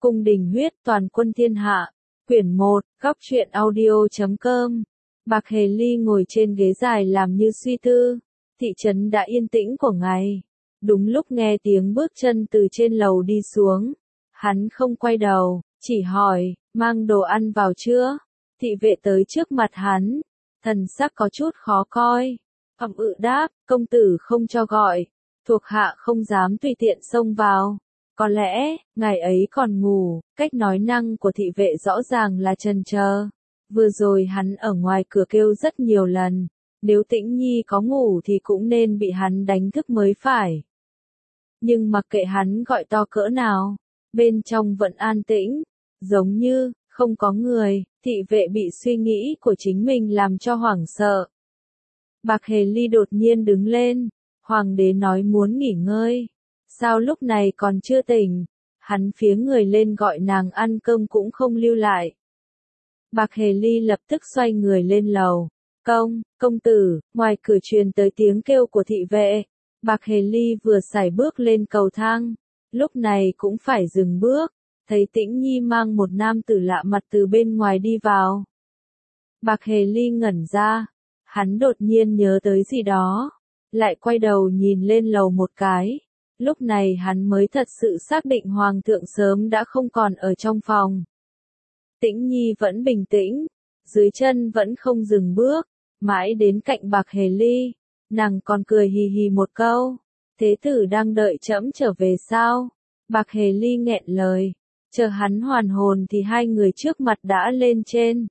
Cung đình huyết toàn quân thiên hạ. Quyển 1, góc truyện audio.com. Bạc Hề Ly ngồi trên ghế dài làm như suy tư. Thị trấn đã yên tĩnh của ngày. Đúng lúc nghe tiếng bước chân từ trên lầu đi xuống. Hắn không quay đầu, chỉ hỏi, mang đồ ăn vào chưa? Thị vệ tới trước mặt hắn. Thần sắc có chút khó coi. Ậm đáp, công tử không cho gọi. Thuộc hạ không dám tùy tiện xông vào. Có lẽ, ngày ấy còn ngủ, cách nói năng của thị vệ rõ ràng là chần chờ. Vừa rồi hắn ở ngoài cửa kêu rất nhiều lần, nếu Tĩnh Nhi có ngủ thì cũng nên bị hắn đánh thức mới phải. Nhưng mặc kệ hắn gọi to cỡ nào, bên trong vẫn an tĩnh, giống như, không có người, thị vệ bị suy nghĩ của chính mình làm cho hoảng sợ. Bạc Hề Ly đột nhiên đứng lên, hoàng đế nói muốn nghỉ ngơi. Sao lúc này còn chưa tỉnh? Hắn phía người lên gọi nàng ăn cơm cũng không lưu lại. Bạc Hề Ly lập tức xoay người lên lầu. Công tử, ngoài cửa truyền tới tiếng kêu của thị vệ. Bạc Hề Ly vừa sải bước lên cầu thang. Lúc này cũng phải dừng bước. Thấy Tĩnh Nhi mang một nam tử lạ mặt từ bên ngoài đi vào. Bạc Hề Ly ngẩn ra. Hắn đột nhiên nhớ tới gì đó. Lại quay đầu nhìn lên lầu một cái. Lúc này hắn mới thật sự xác định hoàng thượng sớm đã không còn ở trong phòng. Tĩnh Nhi vẫn bình tĩnh, dưới chân vẫn không dừng bước, mãi đến cạnh Bạc Hề Ly, nàng còn cười hì hì một câu, thế tử đang đợi trẫm trở về sao? Bạc Hề Ly nghẹn lời, chờ hắn hoàn hồn thì hai người trước mặt đã lên trên.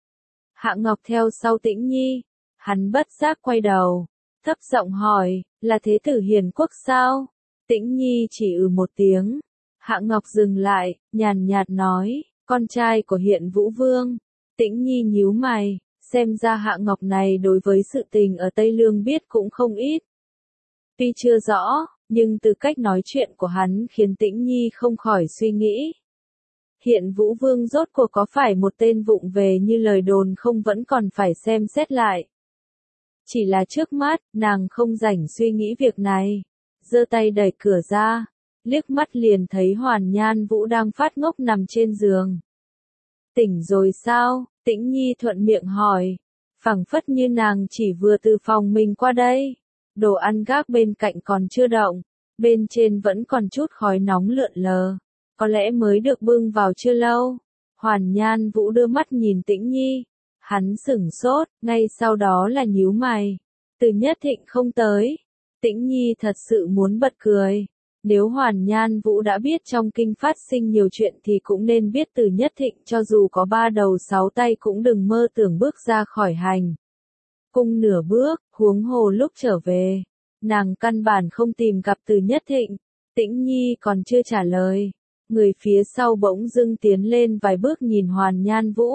Hạ Ngọc theo sau Tĩnh Nhi, hắn bất giác quay đầu, thấp giọng hỏi, là thế tử Hiền Quốc sao? Tĩnh Nhi chỉ một tiếng. Hạ Ngọc dừng lại, nhàn nhạt nói, con trai của Hiện Vũ Vương. Tĩnh Nhi nhíu mày, xem ra Hạ Ngọc này đối với sự tình ở Tây Lương biết cũng không ít. Tuy chưa rõ, nhưng từ cách nói chuyện của hắn khiến Tĩnh Nhi không khỏi suy nghĩ. Hiện Vũ Vương rốt cuộc có phải một tên vụng về như lời đồn không vẫn còn phải xem xét lại. Chỉ là trước mắt, nàng không rảnh suy nghĩ việc này. Giơ tay đẩy cửa ra, liếc mắt liền thấy Hoàn Nhan Vũ đang phát ngốc nằm trên giường. Tỉnh rồi sao? Tĩnh Nhi thuận miệng hỏi, phảng phất như nàng chỉ vừa từ phòng mình qua đây. Đồ ăn gác bên cạnh còn chưa động, bên trên vẫn còn chút khói nóng lượn lờ, có lẽ mới được bưng vào chưa lâu. Hoàn Nhan Vũ đưa mắt nhìn Tĩnh Nhi, hắn sửng sốt, ngay sau đó là nhíu mày. Từ Nhất Thịnh không tới. Tĩnh Nhi thật sự muốn bật cười. Nếu Hoàn Nhan Vũ đã biết trong kinh phát sinh nhiều chuyện thì cũng nên biết Từ Nhất Thịnh cho dù có 3 đầu 6 tay cũng đừng mơ tưởng bước ra khỏi hành cung nửa bước, huống hồ lúc trở về. Nàng căn bản không tìm gặp Từ Nhất Thịnh. Tĩnh Nhi còn chưa trả lời. Người phía sau bỗng dưng tiến lên vài bước nhìn Hoàn Nhan Vũ.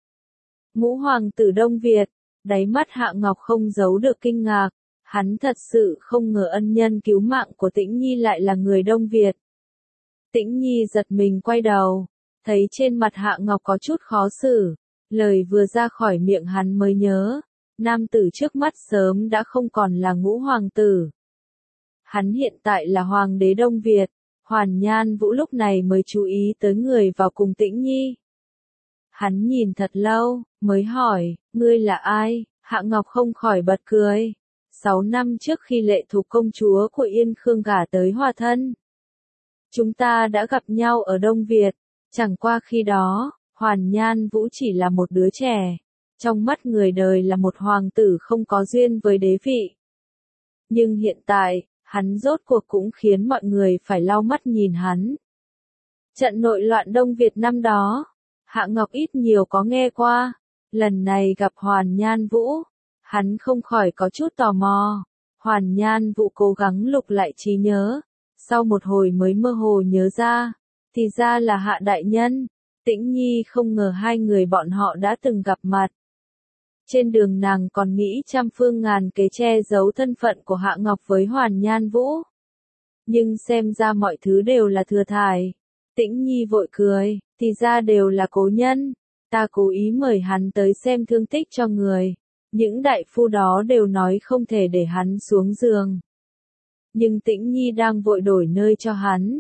Ngũ hoàng tử Đông Việt, đáy mắt Hạ Ngọc không giấu được kinh ngạc. Hắn thật sự không ngờ ân nhân cứu mạng của Tĩnh Nhi lại là người Đông Việt. Tĩnh Nhi giật mình quay đầu, thấy trên mặt Hạ Ngọc có chút khó xử, lời vừa ra khỏi miệng hắn mới nhớ, nam tử trước mắt sớm đã không còn là Ngũ hoàng tử. Hắn hiện tại là hoàng đế Đông Việt. Hoàn Nhan Vũ lúc này mới chú ý tới người vào cùng Tĩnh Nhi. Hắn nhìn thật lâu, mới hỏi, ngươi là ai? Hạ Ngọc không khỏi bật cười. 6 năm trước khi Lệ Thục công chúa của Yên Khương gả tới Hòa Thân, chúng ta đã gặp nhau ở Đông Việt, chẳng qua khi đó, Hoàn Nhan Vũ chỉ là một đứa trẻ, trong mắt người đời là một hoàng tử không có duyên với đế vị. Nhưng hiện tại, hắn rốt cuộc cũng khiến mọi người phải lau mắt nhìn hắn. Trận nội loạn Đông Việt năm đó, Hạ Ngọc ít nhiều có nghe qua, lần này gặp Hoàn Nhan Vũ. Hắn không khỏi có chút tò mò. Hoàn Nhan Vũ cố gắng lục lại trí nhớ. Sau một hồi mới mơ hồ nhớ ra. Thì ra là Hạ đại nhân. Tĩnh Nhi không ngờ hai người bọn họ đã từng gặp mặt. Trên đường nàng còn nghĩ trăm phương ngàn kế che giấu thân phận của Hạ Ngọc với Hoàn Nhan Vũ. Nhưng xem ra mọi thứ đều là thừa thải. Tĩnh Nhi vội cười. Thì ra đều là cố nhân. Ta cố ý mời hắn tới xem thương tích cho người. Những đại phu đó đều nói không thể để hắn xuống giường. Nhưng Tĩnh Nhi đang vội đổi nơi cho hắn.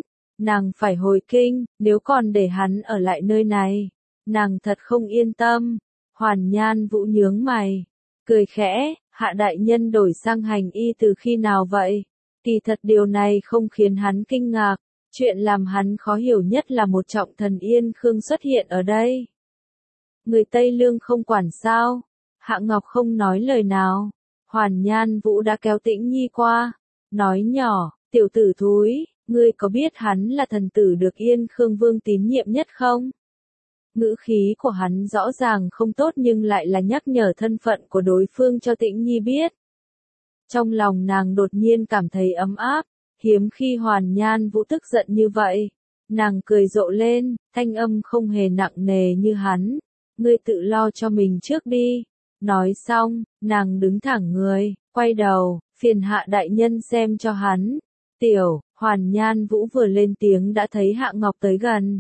nàng phải hồi kinh, nếu còn để hắn ở lại nơi này, nàng thật không yên tâm. Hoàn Nhan Vũ nhướng mày, cười khẽ, Hạ đại nhân đổi sang hành y từ khi nào vậy? Kỳ thật điều này không khiến hắn kinh ngạc, chuyện làm hắn khó hiểu nhất là một trọng thần Yên Khương xuất hiện ở đây. Người Tây Lương không quản sao? Hạ Ngọc không nói lời nào. Hoàn Nhan Vũ đã kéo Tĩnh Nhi qua, nói nhỏ, tiểu tử thúi, ngươi có biết hắn là thần tử được Yên Khương Vương tín nhiệm nhất không? Ngữ khí của hắn rõ ràng không tốt nhưng lại là nhắc nhở thân phận của đối phương cho Tĩnh Nhi biết. Trong lòng nàng đột nhiên cảm thấy ấm áp, hiếm khi Hoàn Nhan Vũ tức giận như vậy. Nàng cười rộ lên, thanh âm không hề nặng nề như hắn. Ngươi tự lo cho mình trước đi. Nói xong, nàng đứng thẳng người, quay đầu, phiền Hạ đại nhân xem cho hắn. Tiểu, Hoàn Nhan Vũ vừa lên tiếng đã thấy Hạ Ngọc tới gần.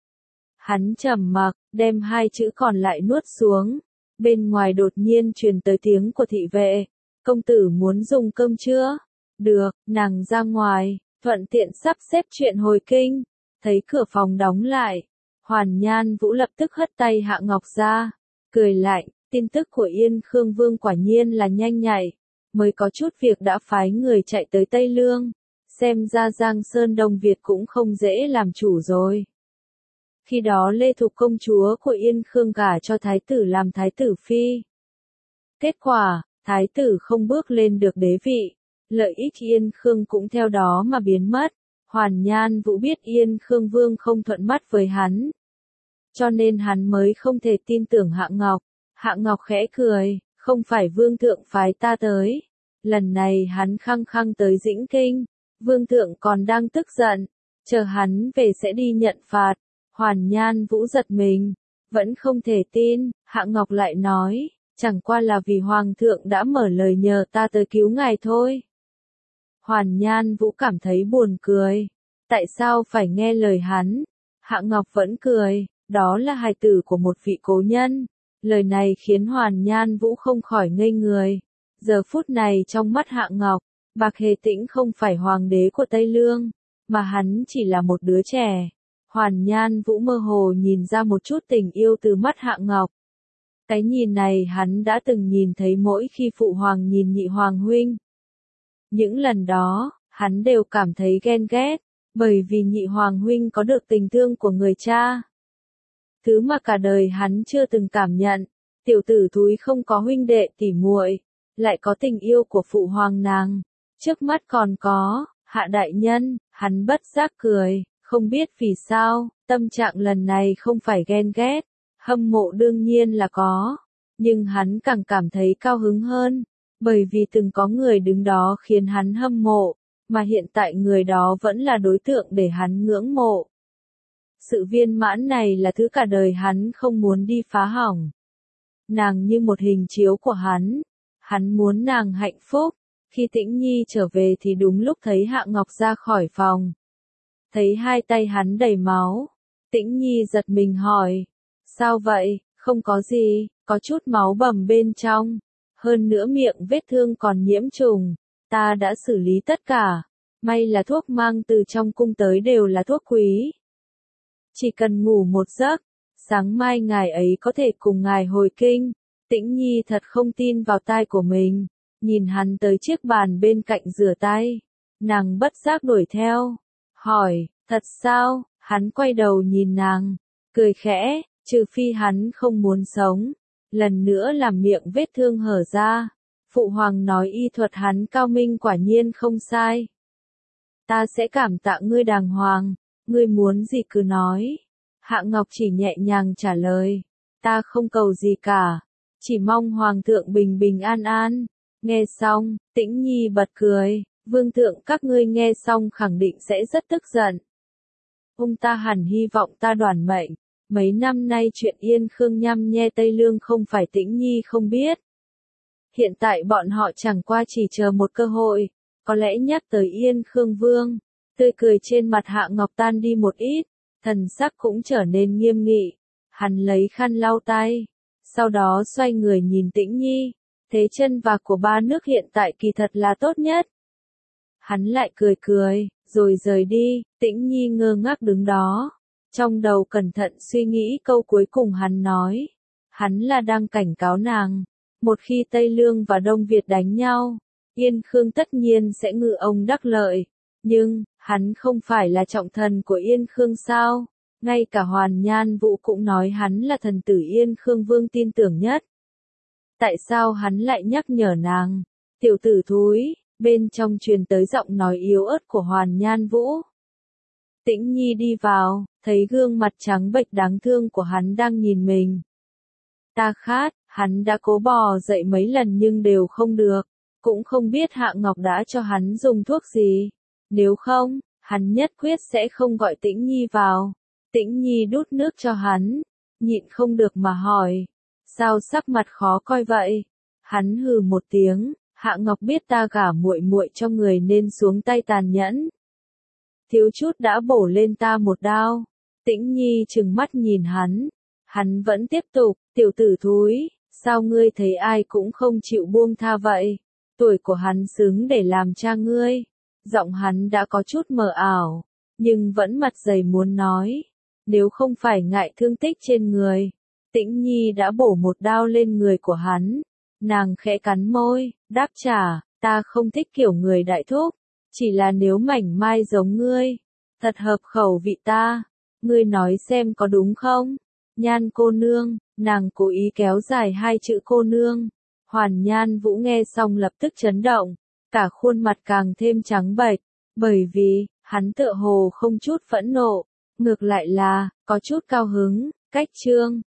Hắn trầm mặc, đem hai chữ còn lại nuốt xuống. Bên ngoài đột nhiên truyền tới tiếng của thị vệ. Công tử muốn dùng cơm chưa? Được, nàng ra ngoài, thuận tiện sắp xếp chuyện hồi kinh. Thấy cửa phòng đóng lại, Hoàn Nhan Vũ lập tức hất tay Hạ Ngọc ra, cười lạnh, tin tức của Yên Khương Vương quả nhiên là nhanh nhạy, mới có chút việc đã phái người chạy tới Tây Lương, xem ra Giang Sơn Đông Việt cũng không dễ làm chủ rồi. Khi đó Lê Thục công chúa của Yên Khương gả cho thái tử làm thái tử phi. Kết quả, thái tử không bước lên được đế vị, lợi ích Yên Khương cũng theo đó mà biến mất. Hoàn Nhan Vũ biết Yên Khương Vương không thuận mắt với hắn, cho nên hắn mới không thể tin tưởng Hạ Ngọc. Hạ Ngọc khẽ cười, không phải Vương thượng phái ta tới. Lần này hắn khăng khăng tới Dĩnh Kinh, Vương thượng còn đang tức giận, chờ hắn về sẽ đi nhận phạt. Hoàn Nhan Vũ giật mình, vẫn không thể tin, Hạ Ngọc lại nói, chẳng qua là vì Hoàng thượng đã mở lời nhờ ta tới cứu ngài thôi. Hoàn Nhan Vũ cảm thấy buồn cười. Tại sao phải nghe lời hắn? Hạ Ngọc vẫn cười, đó là hài tử của một vị cố nhân. Lời này khiến Hoàn Nhan Vũ không khỏi ngây người. Giờ phút này trong mắt Hạ Ngọc, Bạc Hề Tĩnh không phải hoàng đế của Tây Lương, mà hắn chỉ là một đứa trẻ. Hoàn Nhan Vũ mơ hồ nhìn ra một chút tình yêu từ mắt Hạ Ngọc. Cái nhìn này hắn đã từng nhìn thấy mỗi khi phụ hoàng nhìn nhị hoàng huynh. Những lần đó, hắn đều cảm thấy ghen ghét, bởi vì nhị hoàng huynh có được tình thương của người cha. Thứ mà cả đời hắn chưa từng cảm nhận, tiểu tử thúi không có huynh đệ tỉ muội, lại có tình yêu của phụ hoàng nàng. Trước mắt còn có, Hạ đại nhân, hắn bất giác cười, không biết vì sao, tâm trạng lần này không phải ghen ghét, hâm mộ đương nhiên là có, nhưng hắn càng cảm thấy cao hứng hơn. Bởi vì từng có người đứng đó khiến hắn hâm mộ, mà hiện tại người đó vẫn là đối tượng để hắn ngưỡng mộ. Sự viên mãn này là thứ cả đời hắn không muốn đi phá hỏng. Nàng như một hình chiếu của hắn muốn nàng hạnh phúc. Khi Tĩnh Nhi trở về thì đúng lúc thấy Hạ Ngọc ra khỏi phòng. Thấy hai tay hắn đầy máu, Tĩnh Nhi giật mình hỏi, sao vậy, không có gì, có chút máu bầm bên trong. Hơn nữa miệng vết thương còn nhiễm trùng, ta đã xử lý tất cả, may là thuốc mang từ trong cung tới đều là thuốc quý. Chỉ cần ngủ một giấc, sáng mai ngài ấy có thể cùng ngài hồi kinh. Tĩnh Nhi thật không tin vào tai của mình, nhìn hắn tới chiếc bàn bên cạnh rửa tay, nàng bất giác đuổi theo, hỏi, thật sao? Hắn quay đầu nhìn nàng, cười khẽ, trừ phi hắn không muốn sống. Lần nữa làm miệng vết thương hở ra. Phụ hoàng nói y thuật hắn cao minh quả nhiên không sai. Ta sẽ cảm tạ ngươi đàng hoàng, ngươi muốn gì cứ nói. Hạ Ngọc chỉ nhẹ nhàng trả lời, ta không cầu gì cả, chỉ mong hoàng thượng bình bình an an. Nghe xong, Tĩnh Nhi bật cười, vương thượng các ngươi nghe xong khẳng định sẽ rất tức giận. Ông ta hẳn hy vọng ta đoản mệnh. Mấy năm nay chuyện Yên Khương nhăm nhe Tây Lương không phải Tĩnh Nhi không biết. Hiện tại bọn họ chẳng qua chỉ chờ một cơ hội, có lẽ nhắc tới Yên Khương Vương, tươi cười trên mặt Hạ Ngọc tan đi một ít, thần sắc cũng trở nên nghiêm nghị. Hắn lấy khăn lau tay, sau đó xoay người nhìn Tĩnh Nhi, thế chân vạc của ba nước hiện tại kỳ thật là tốt nhất. Hắn lại cười cười, rồi rời đi. Tĩnh Nhi ngơ ngác đứng đó, trong đầu cẩn thận suy nghĩ câu cuối cùng hắn nói. Hắn là đang cảnh cáo nàng, một khi Tây Lương và Đông Việt đánh nhau, Yên Khương tất nhiên sẽ ngư ông đắc lợi. Nhưng, hắn không phải là trọng thần của Yên Khương sao? Ngay cả Hoàn Nhan Vũ cũng nói hắn là thần tử Yên Khương Vương tin tưởng nhất. Tại sao hắn lại nhắc nhở nàng? Tiểu tử thúi, bên trong truyền tới giọng nói yếu ớt của Hoàn Nhan Vũ. Tĩnh Nhi đi vào, thấy gương mặt trắng bệch đáng thương của hắn đang nhìn mình. Ta khát, hắn đã cố bò dậy mấy lần nhưng đều không được, cũng không biết Hạ Ngọc đã cho hắn dùng thuốc gì. Nếu không, hắn nhất quyết sẽ không gọi Tĩnh Nhi vào. Tĩnh Nhi đút nước cho hắn, nhịn không được mà hỏi, sao sắc mặt khó coi vậy? Hắn hừ một tiếng, Hạ Ngọc biết ta gả muội muội cho người nên xuống tay tàn nhẫn. Thiếu chút đã bổ lên ta một đao. Tĩnh Nhi trừng mắt nhìn hắn vẫn tiếp tục, tiểu tử thúi, sao ngươi thấy ai cũng không chịu buông tha vậy? Tuổi của hắn xứng để làm cha ngươi. Giọng hắn đã có chút mờ ảo, nhưng vẫn mặt dày muốn nói. Nếu không phải ngại thương tích trên người, Tĩnh Nhi đã bổ một đao lên người của hắn. Nàng khẽ cắn môi, đáp trả, ta không thích kiểu người đại thúc, chỉ là nếu mảnh mai giống ngươi, thật hợp khẩu vị ta. Ngươi nói xem có đúng không? Nhan cô nương, nàng cố ý kéo dài hai chữ cô nương. Hoàn Nhan Vũ nghe xong lập tức chấn động, cả khuôn mặt càng thêm trắng bệch, bởi vì, hắn tựa hồ không chút phẫn nộ, ngược lại là, có chút cao hứng. Cách chương